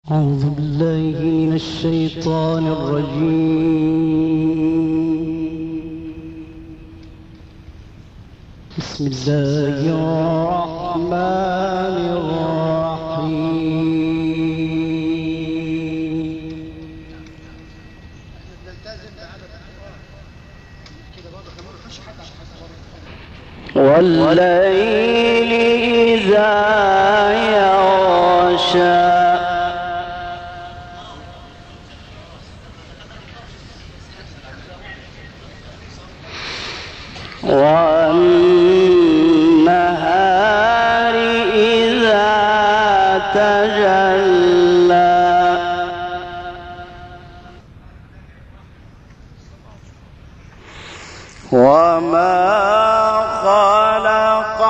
أعوذ بالله من الشيطان الرجيم. بسم الله الرحمن الرحيم. والليل إذا يغشى والنهار إذا تجلى وما خلق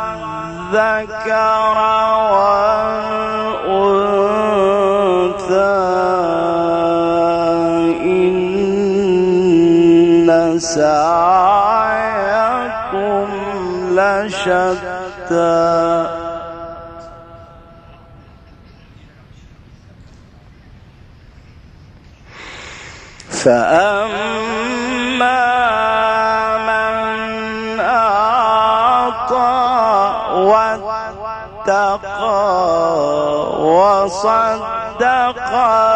الذكر والأنثى إن سعيكم لشتى فأما من أعطى واتقى وصدق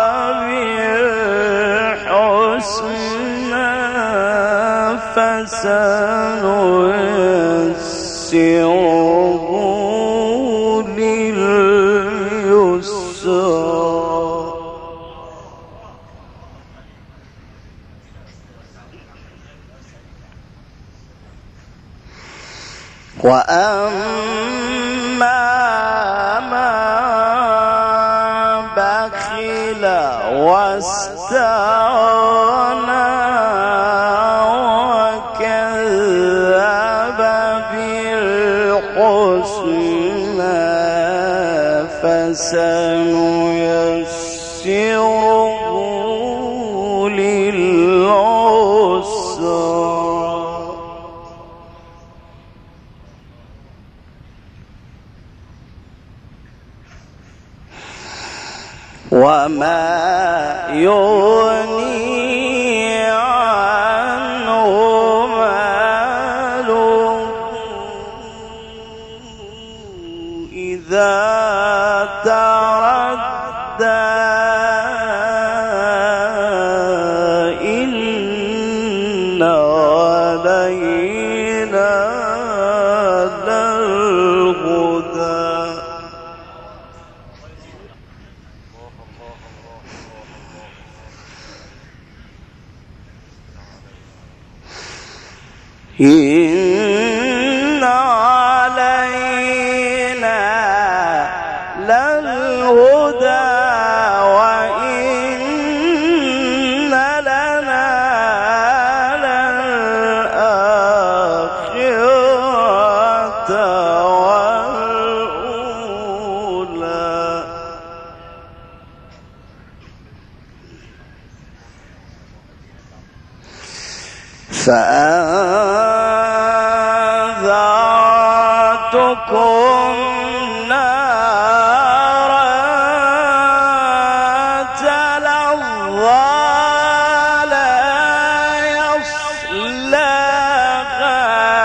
بالحسنى فسنيسره لليسرى وأما من بخل واستغنى وكذب بالحسنى فسنيسره للعسرى وما يغني عنه ماله إذا تردى إن علينا للهدى إن علينا للهدى وإن لنا للآخرة والأولى فأنذرتكم نارا تلظى لا يصلاها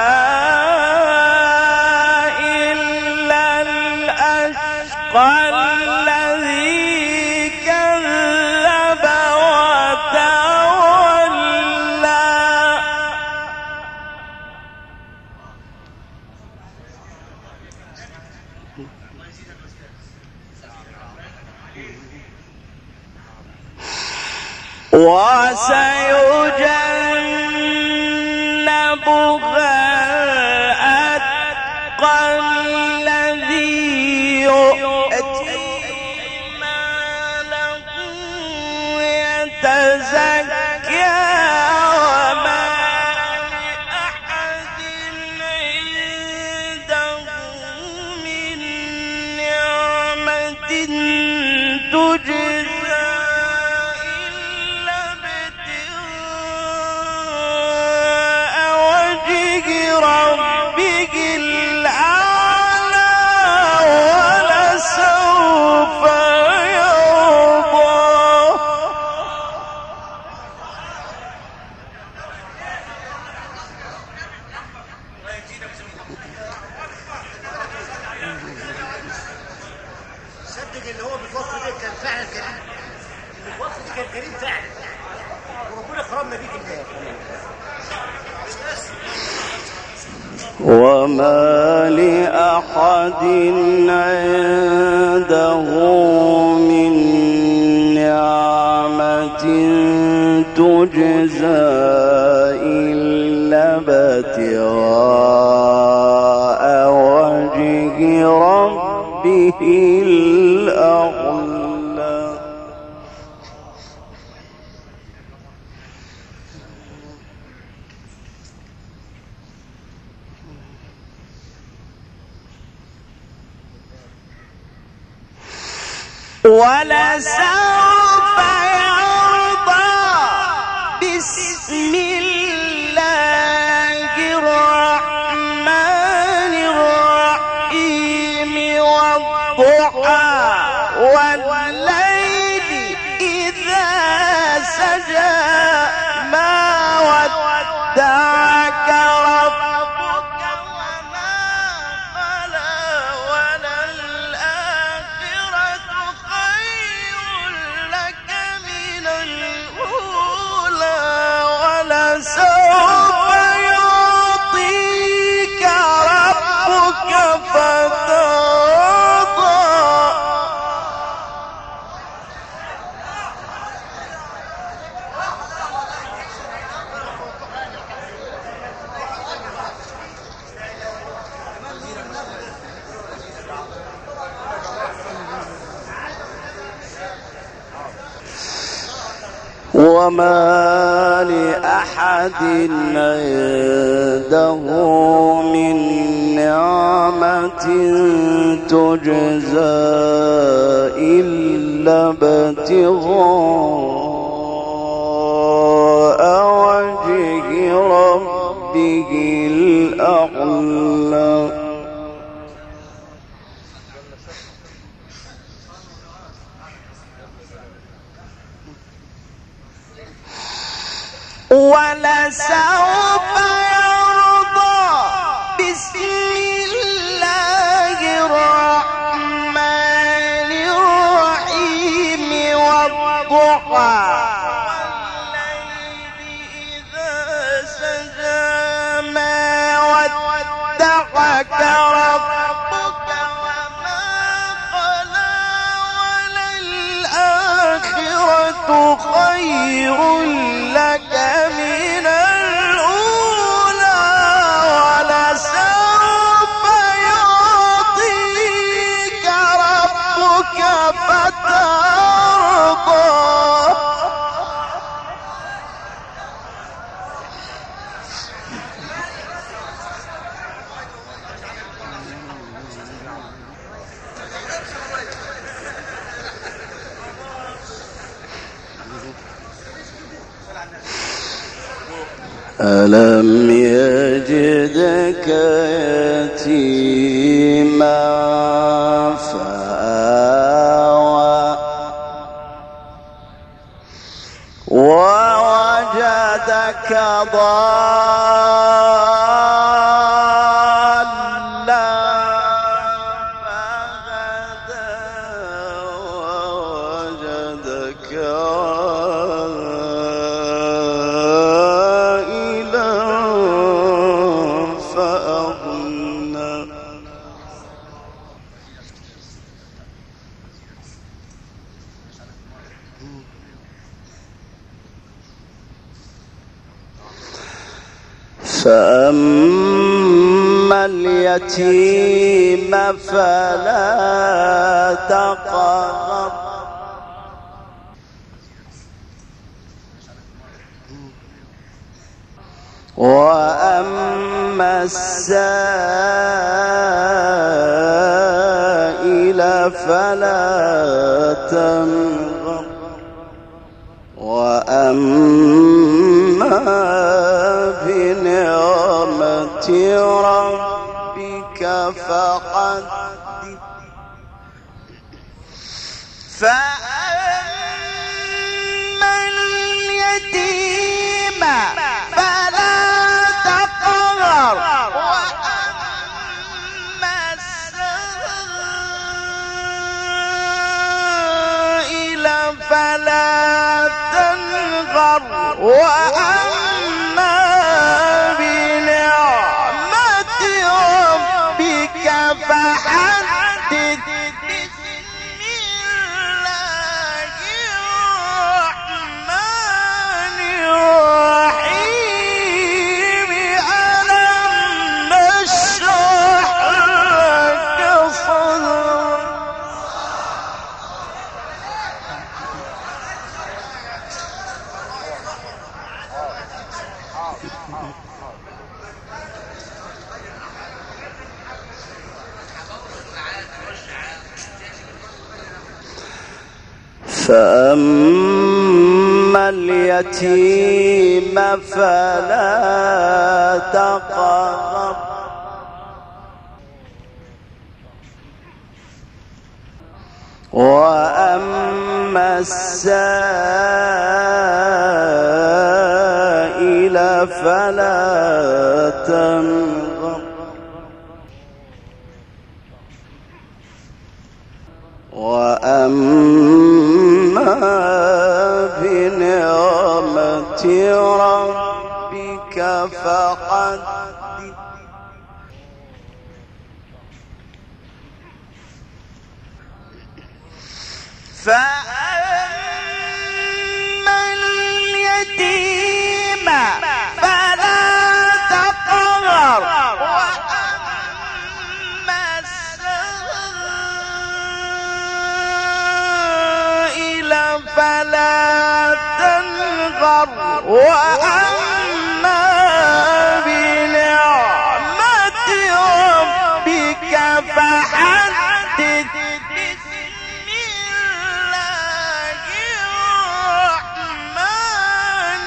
إلا الأشقى الذي كذب وتولى وسيجنبها الأتقى الذي يؤتي ماله يتزكى وما لأحد عنده من نعمة تجزى إلا ابتغاء وجه ربه الأعلى ولسوف يرضى الوصف ده كان فعلا كريم. الوصف ده كان كريم فعلا، وربنا كرمنا بيك الله. وما لأحد عنده من نعمة تجزى إلا ابتغاء وجه ربه الأعلى. ولسوف يرضى بسم الله الرحمن الرحيم والضحى والليل إذا سجى ما ودعك ربك وما قلى وللآخرة خير لك من الأولى ولسوف يعطيك ربك فترضى. وما لأحد عنده من نعمة تجزى إلا ابتغاء وجه ربه الأعلى. ولسوف يرضى بسم الله الرحمن الرحيم والضحى والليل إذا سجى ما ودعك ربك وما قلى وللآخرة خير لك من الأولى ولسوف يعطيك ربك فترضى. ألم يجدك يتيما فآوى ووجدك ضالا فهدى ووجدك فأما اليتيم فلا تقهر وأما السائل فلا تنهر وأما بنعمة ربك فحدث. فأما اليتيم فلا تقهر وأما السائل وأما بنعمة ربك فحدث. بسم الله الرحمن الرحيم. ألم نشرح لك صدرك. فأما اليتيم فلا تقهر وأما السائل فلا تنهر وأما بنعمة ربك فحدث. فأما اليتيم فلا تقهر وأما السائل فلا تنهر وأما بنعمة ربك فحدث. بسم الله الرحمن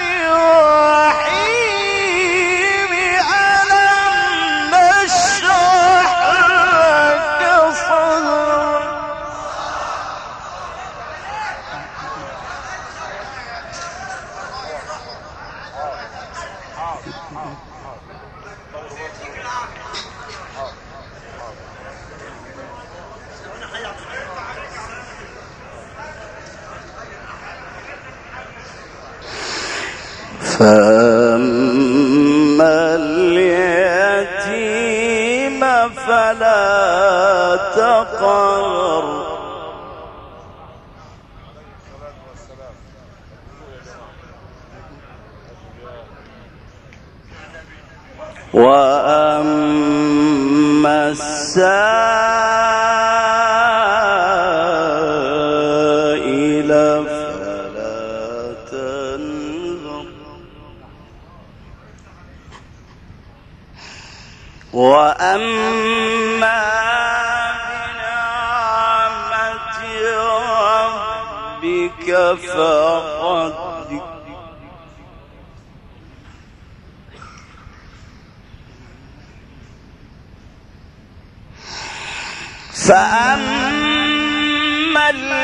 الرحيم. ألم نشرح لك صدرك. فأما اليتيم فلا تقهر وأما السائل فلا تنهر وأما بنعمة ربك فحدث. فأما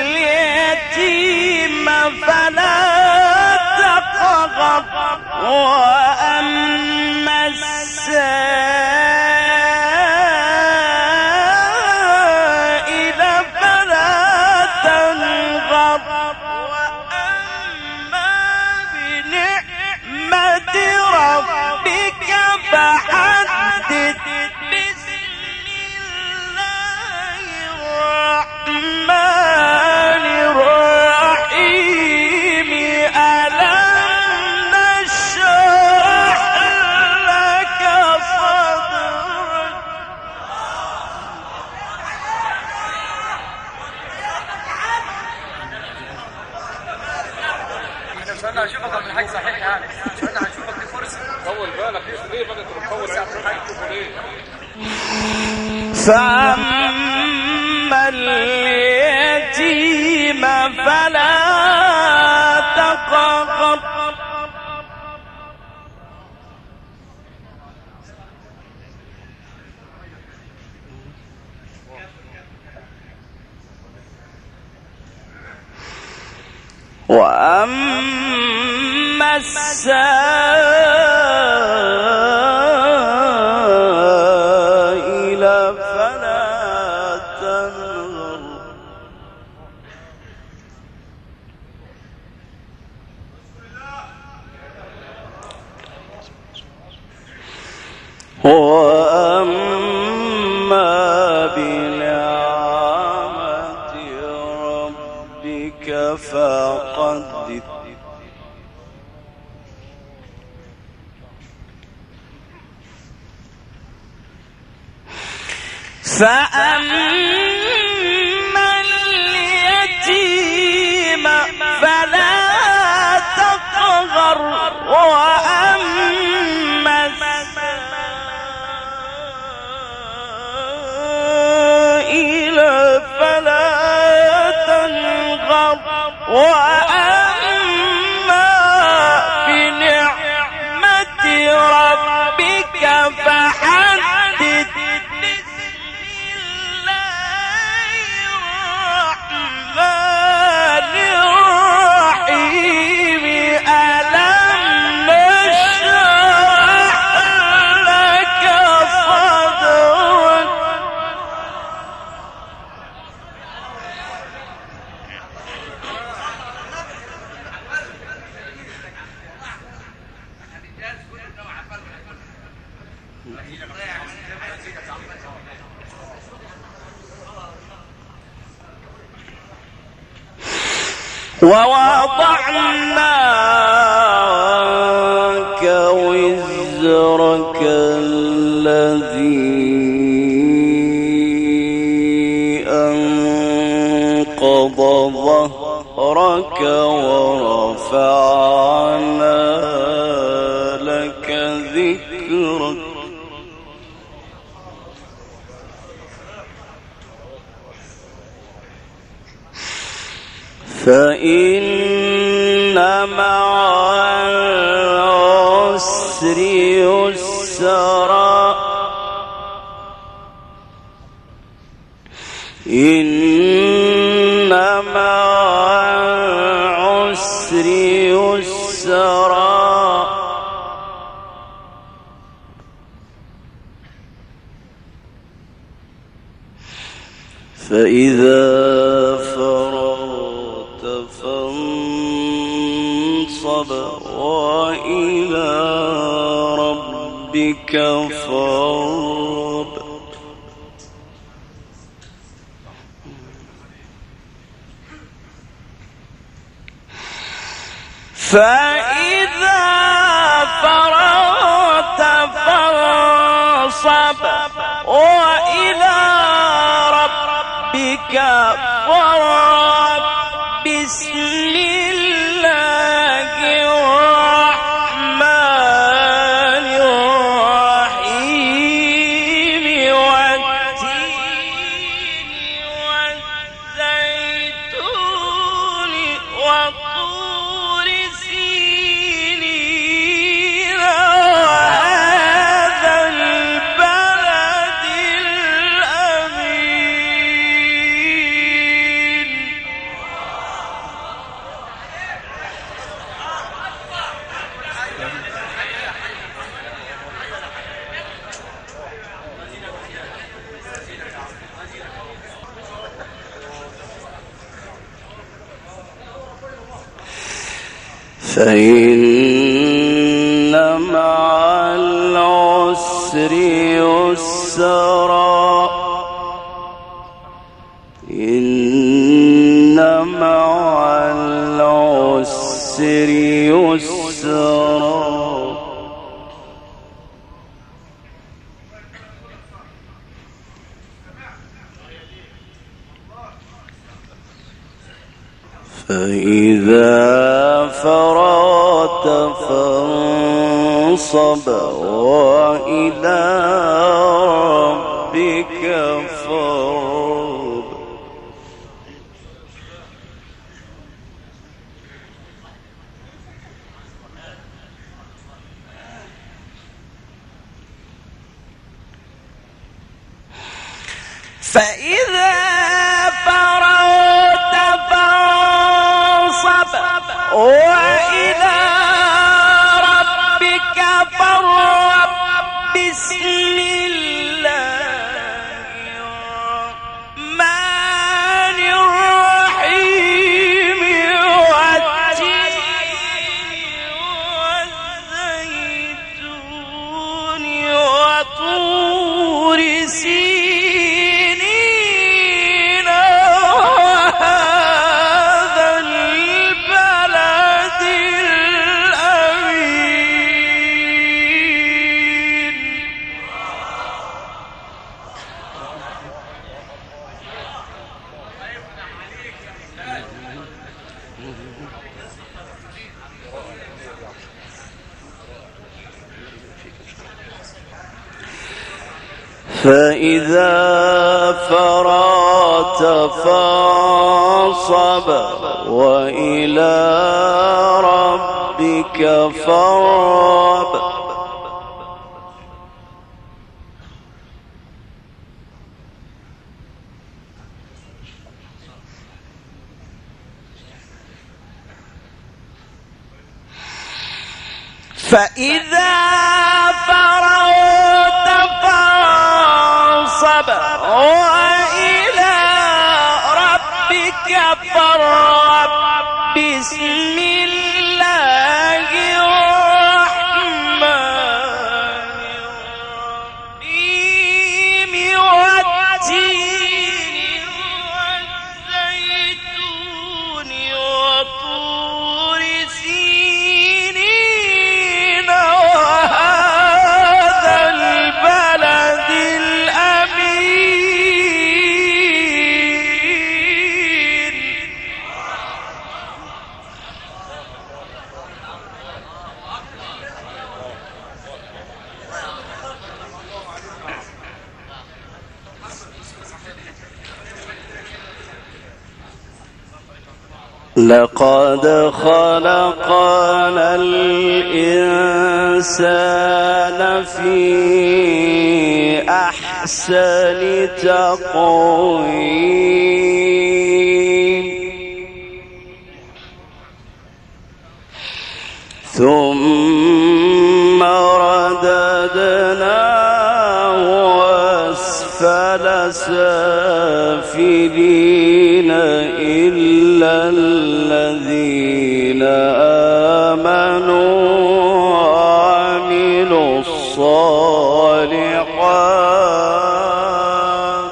اليتيم فلا تقهر وأما السائل فلا تنهر وأما بنعمة ربك فحدث. الرحمن الرحيم. ألم نشرح لك صدرك. احنا مش قلنا هنشوفك قبل الحاج صحيح يعني مش قلنا هنشوفك دي فرصه. طول بالك ليه بقى تطول ليه؟ فأما اليتيم فلا تقهر وأما السائل فلا تنهر وأما بنعمة ربك فحدث فأما اليتيم فلا تقهر وأما السائل فلا تنهر وأما بنعمة ربك فحدث. ووضعنا عنك وزرك الذي أنقض ظهرك ورفعنا لك ذكرك فإن مع العسر يسرا إن مع العسر يسرا فإذا فرغت فانصب وإلى ربك فارغب فإذا فرغت فانصب وإلى ربك فارغب بسم الله الرحمن الرحيم والتين والزيتون وطور سينين وهذا البلد الأمين. فإن مع العسر يسرا إن مع العسر يسرا فإذا فرغت فانصب وإلى ربك فارغب فإذا فرغت فانصب وإلى ربك فارغب بسم الله الرحمن الرحيم والتين والزيتون فإذا فرغت فانصب وإلى ربك فارغب. فإذا فرغت فانصب وإلى ربك فارغب. بسم الله الرحمن الرحيم والتين والزيتون وطور سينين وهذا البلد الأمين. لقد خلقنا الإنسان في أحسن تقويم ثم رددناه أسفل سافلين إلا الذين آمنوا وعملوا الصالحات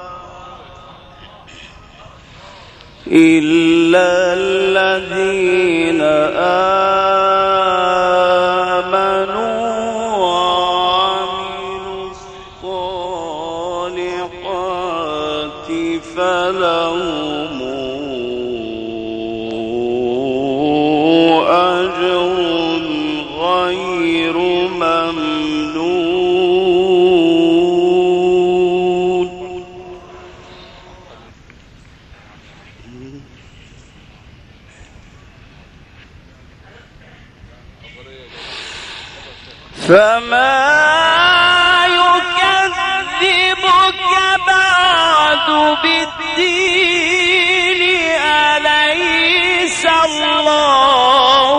إلا الذين آمنوا وعملوا الصالحات فلهم أجر غير ممنون. فما يكذبك بعد بالدين أليس الله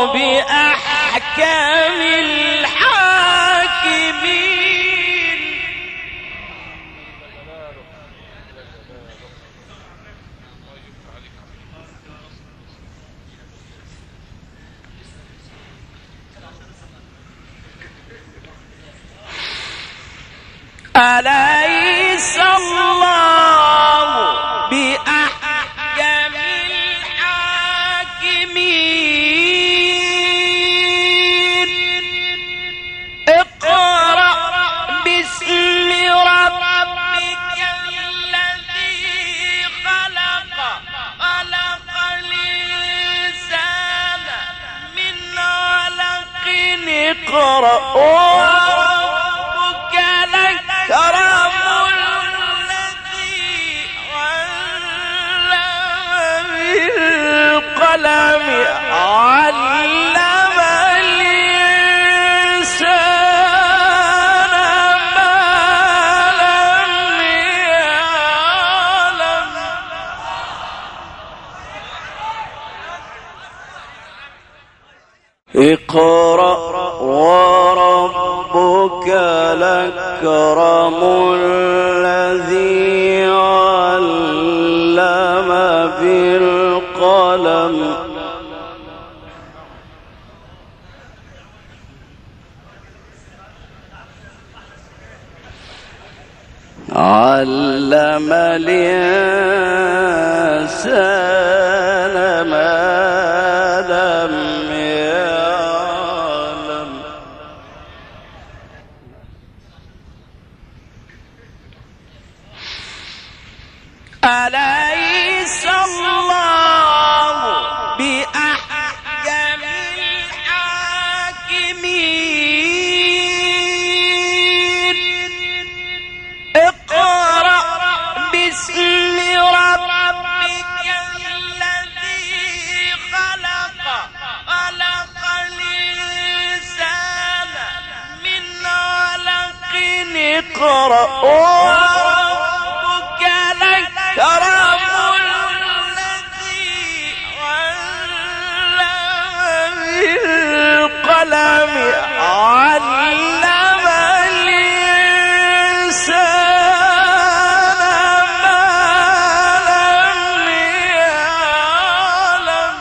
بأحكم الحاكمين. أليس الله بأحكم الحاكمين. اقرأ باسم ربك الذي خلق. خلق الإنسان من علق. اقرأ وربك الأكرم الذي علم بالقلم علم الإنسان ما لم يعلم. اقرأ وربك الأكرم الذي علم بالقلم علم الإنسان ما لم يعلم. أليس الله اقرأ وربك الأكرم الذي علم بالقلم علم الإنسان ما لم يعلم.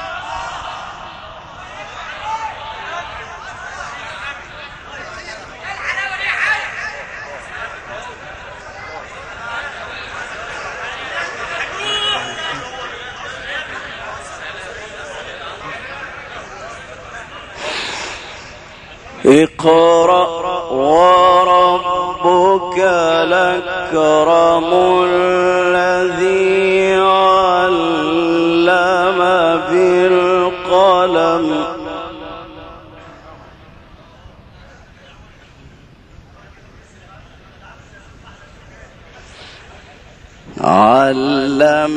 اقرأ وربك الأكرم الذي علم بالقلم علم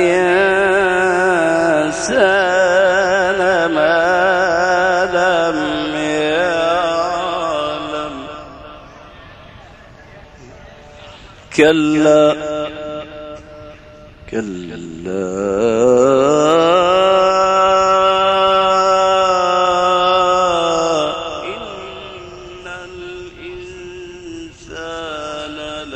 الإنسان ما لم يعلم. كلا إن الإنسان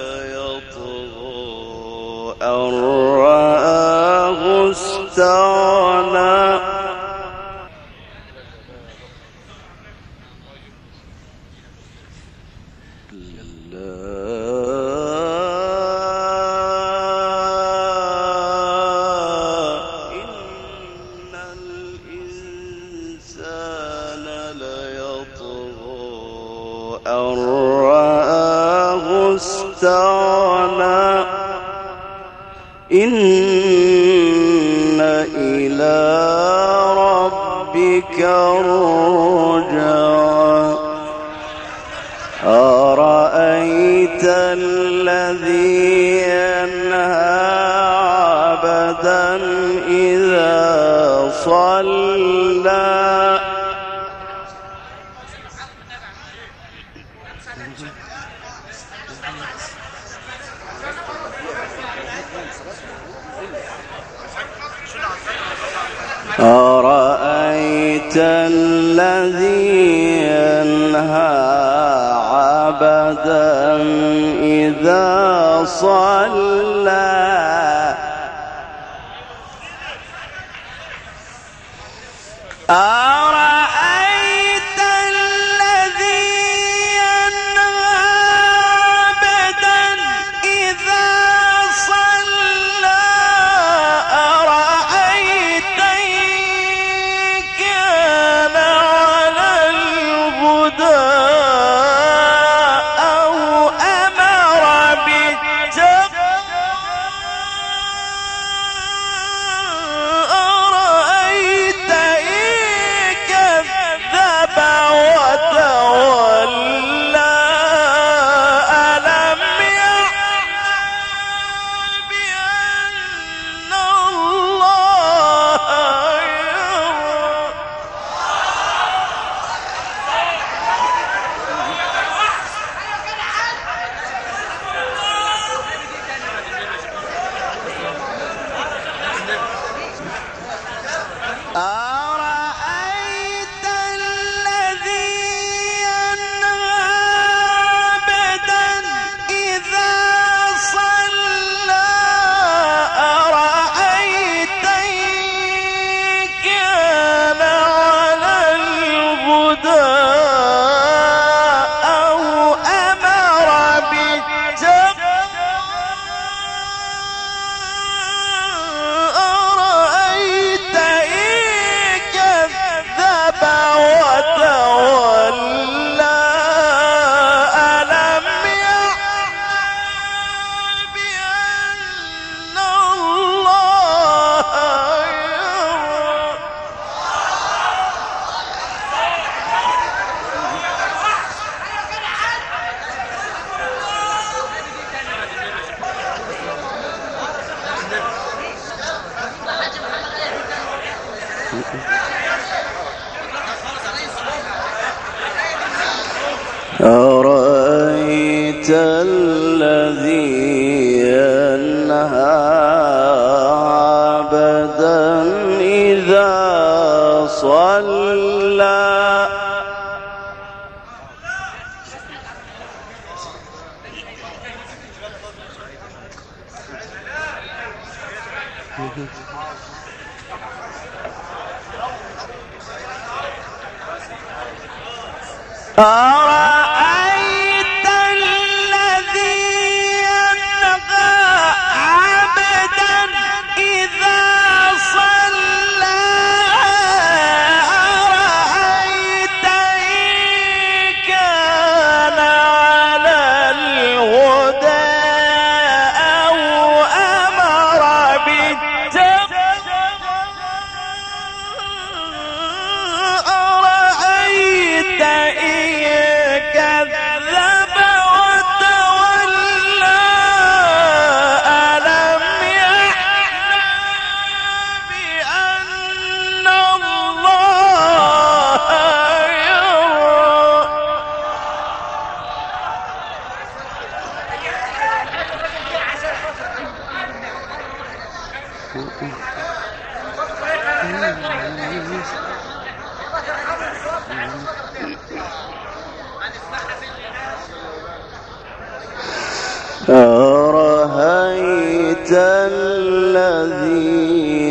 ليطغى أن رآه استغنى. إن إلى ربك الرجعى. أرأيت الذي ينهى عبدا إذا صلى أرأيت الذي ينهى عبدا إذا صلى أرأيت الذي ينهى عبدا إذا صلى أرأيت إن كان على الهدى أو أمر بالتقوى أرأيت إن كذب وتولى ألم يعلم بأن الله يرى. أرأيت الذي ينهى عبدا إذا صلى أرأيت إن كان على الهدى أو أمر بالتقوى أرأيت إن كذب وتولى ألم يعلم بأن الله يرى. أرأيت الذي ينهى عبدا إذا صلى أرأيت الذي ينهى عبدا إذا صلى أرأيت إن كان على الهدى أو أمر بالتقوى أرأيت كذب وتولى ألم يعلم بأن الله يرى أرأيت الذي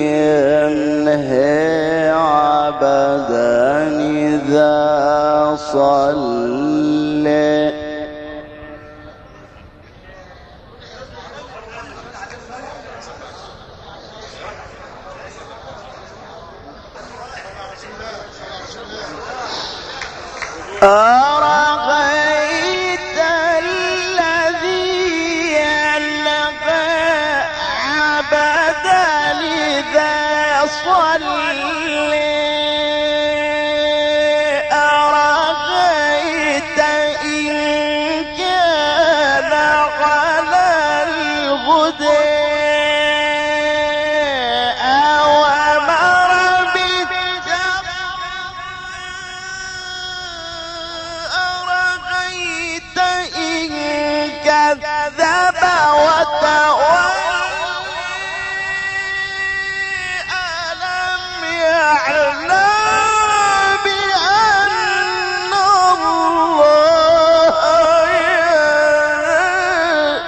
ينهى عبدا إذا صلى أرأيت الذي ينهى عبدا إذا صلى أرأيت إن كان على الهدى أو أمر بالتقوى أرأيت إن كذب وتولى ألم يعلم بأن الله يرى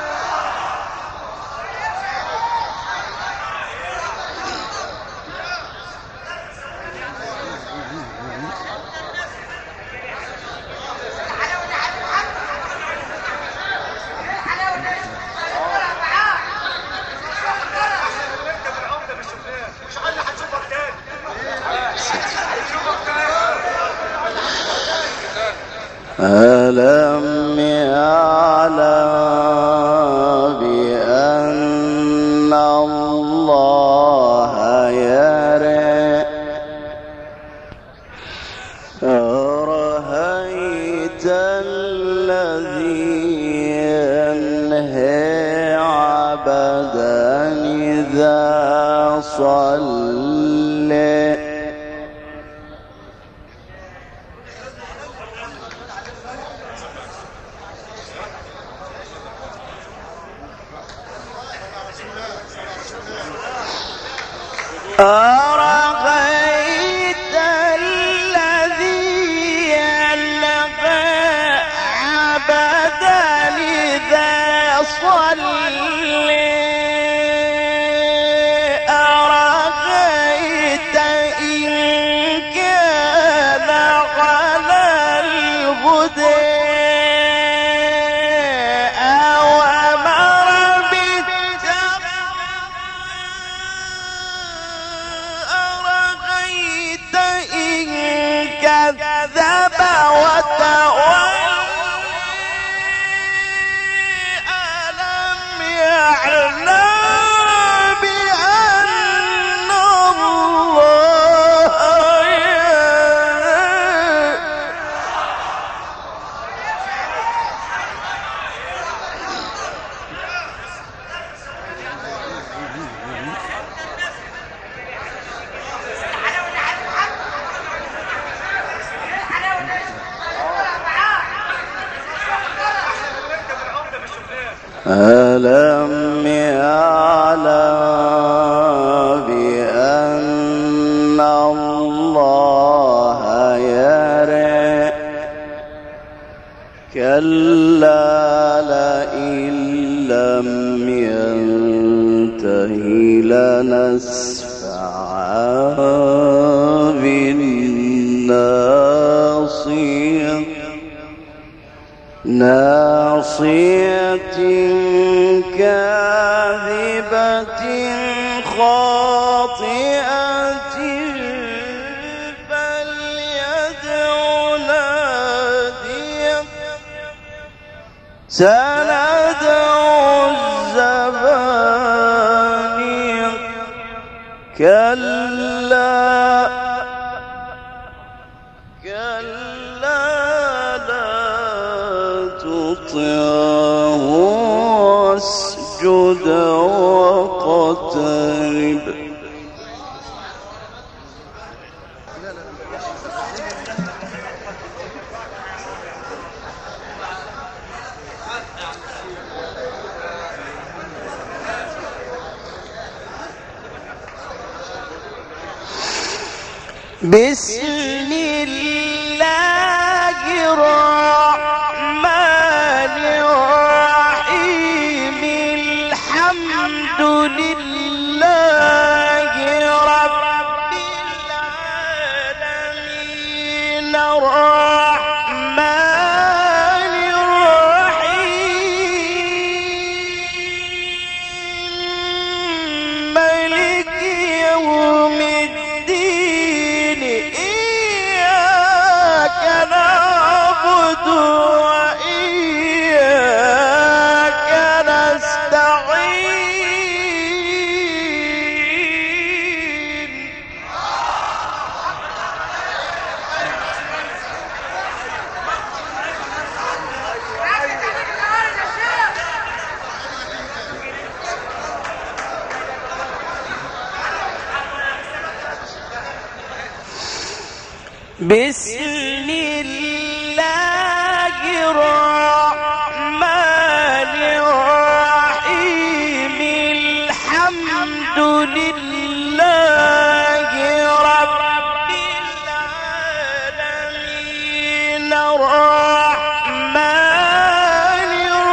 ألم يعلم بأن الله يرى أرأيت الذي ينهى عبدا إذا صلى أرأيت الذي ينهى عبدا إذا صلى أرأيت ألم يعلم بأن الله يرى كلا لئن لم ينته لنسفعا بالناصية ناصية كاذبة خاطئة فليدع ناديه سندع الزبانية كلا تطعه واسجد واقترب بسم الله الرحمن الرحيم الحمد لله رب العالمين الرحمن الرحيم مالك يوم الدين إياك نعبد وإياك نستعين بسم الله الرحمن الرحيم الحمد لله رب العالمين الرحمن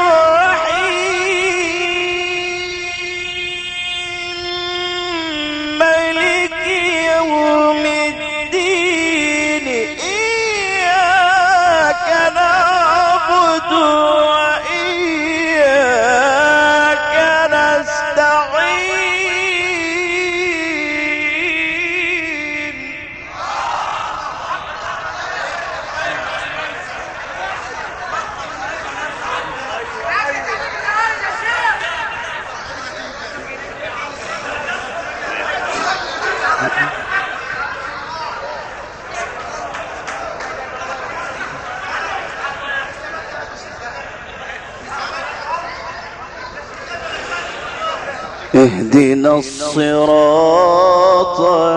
الرحيم مالك يوم الدين إياك نعبد وإياك نستعين اهدنا الصراط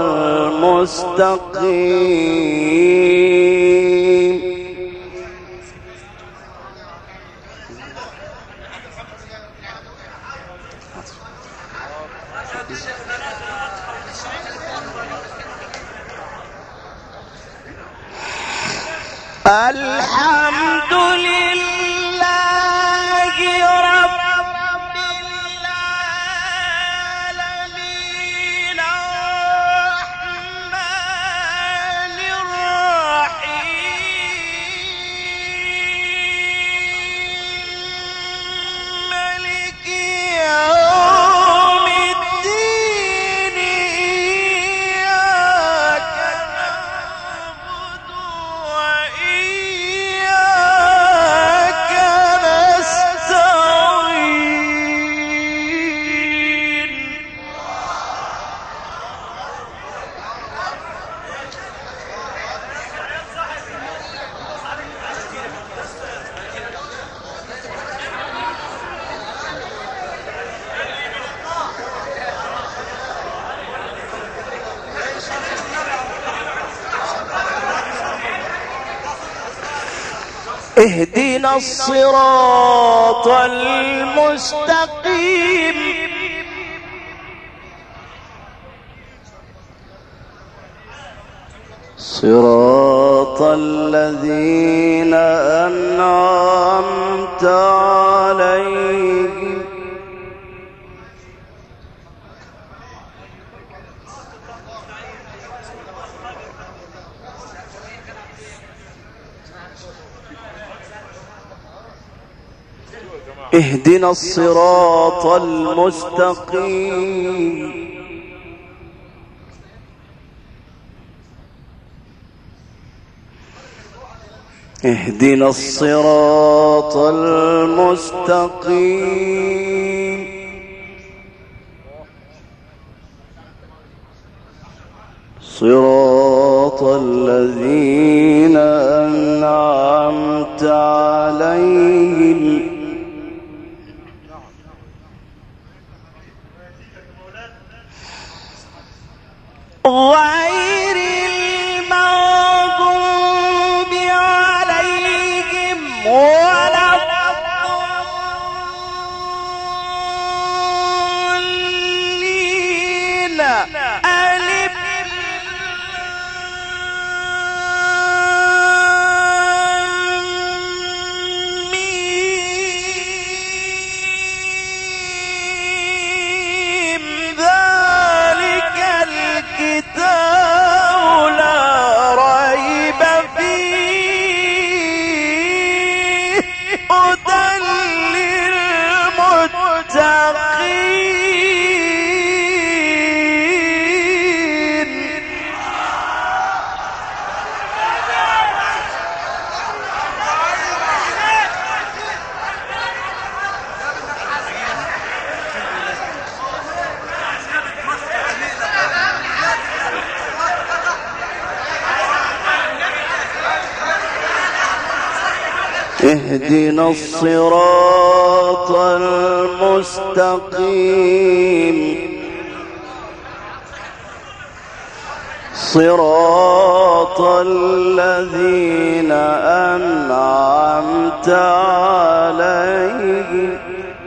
المستقيم الحمد لله رب العالمين الرحمن الرحيم مالك يوم الدين إياك نعبد وإياك اهدنا الصراط المستقيم صراط الذين أنعمت عليهم اهدنا الصراط المستقيم اهدنا الصراط المستقيم صراط الذين أنعمت عليهم غير المغضوب عليهم ولا الضالين ألف ميم ذلك الكتاب لا ريب فيه هدى للمتقين اهدنا الصراط المستقيم صراط الذين أنعمت عليهم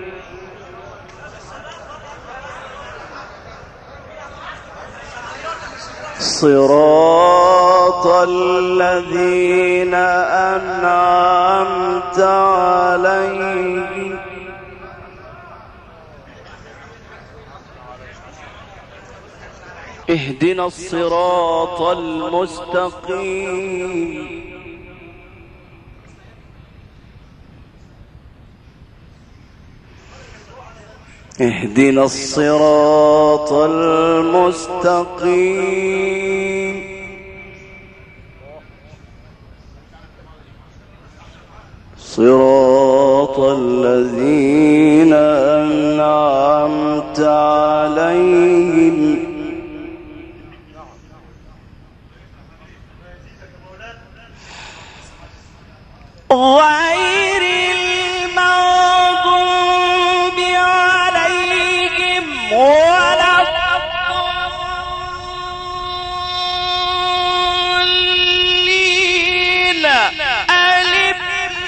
صراط الذين أنعمت عليهم اهدنا الصراط المستقيم اهدنا الصراط المستقيم صراط الذين أنعمت عليهم غير المغضوب عليهم ولا الضالين ألف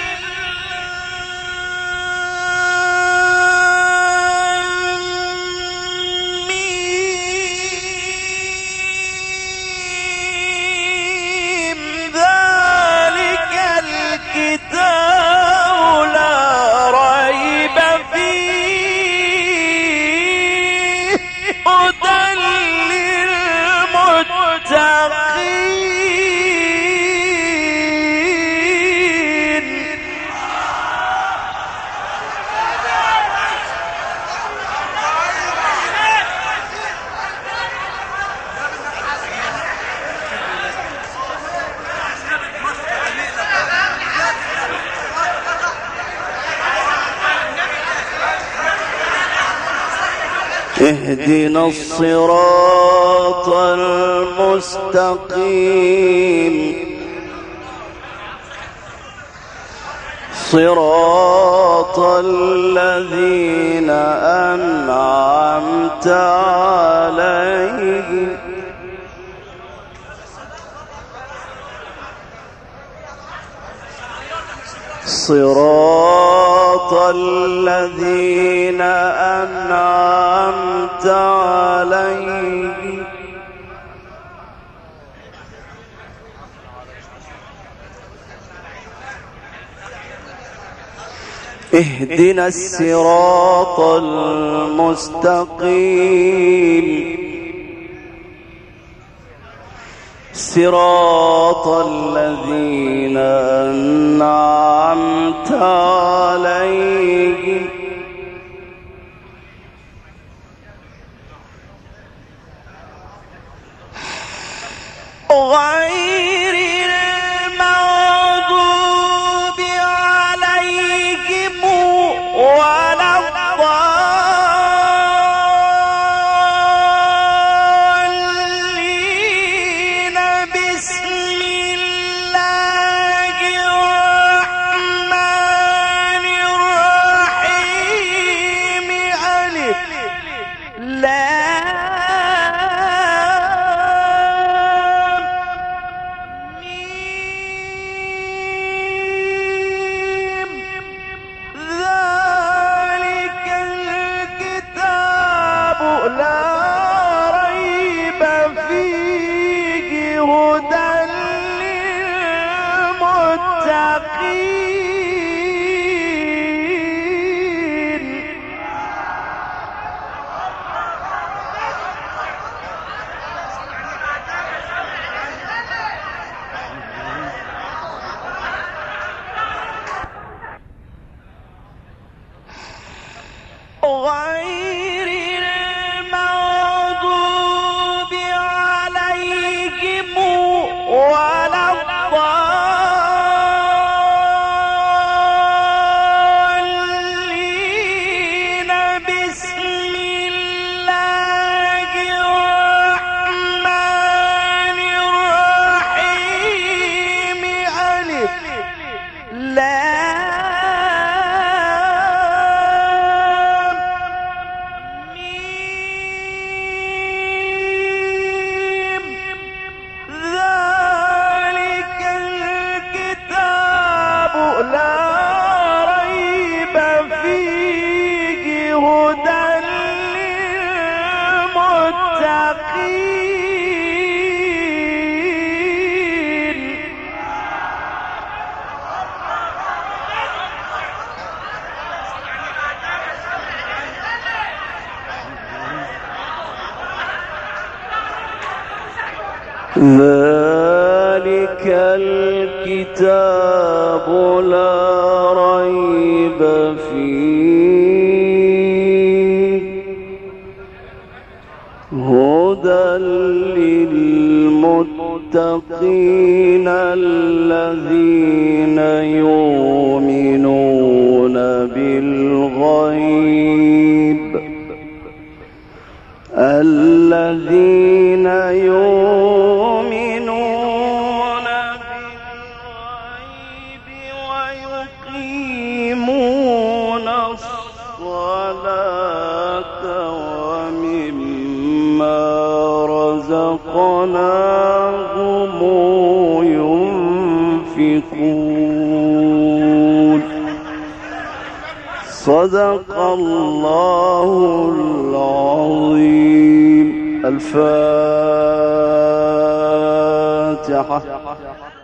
ميم ذلك الكتاب لا ريب فيه هدى للمتقين اهدنا الصراط المستقيم صراط الذين أنعمت عليهم صراط الذين أنعمت عليهم اهدنا الصراط المستقيم صراط الذين أنعمت عليهم غير المغضوب عليهم ولا الضالين بسم الله الرحمن الرحيم ألف غير المغضوب عليهم ولا الضالين بسم الله الرحمن الرحيم ألف ذلك الكتاب لا ريب فيه هدى للمتقين الذين يؤمنون بالغيب الذين يؤمنون بالغيب ويقيمون الصلاة ومما رزقناهم ينفقون صدق الله العظيم. الفاتحة.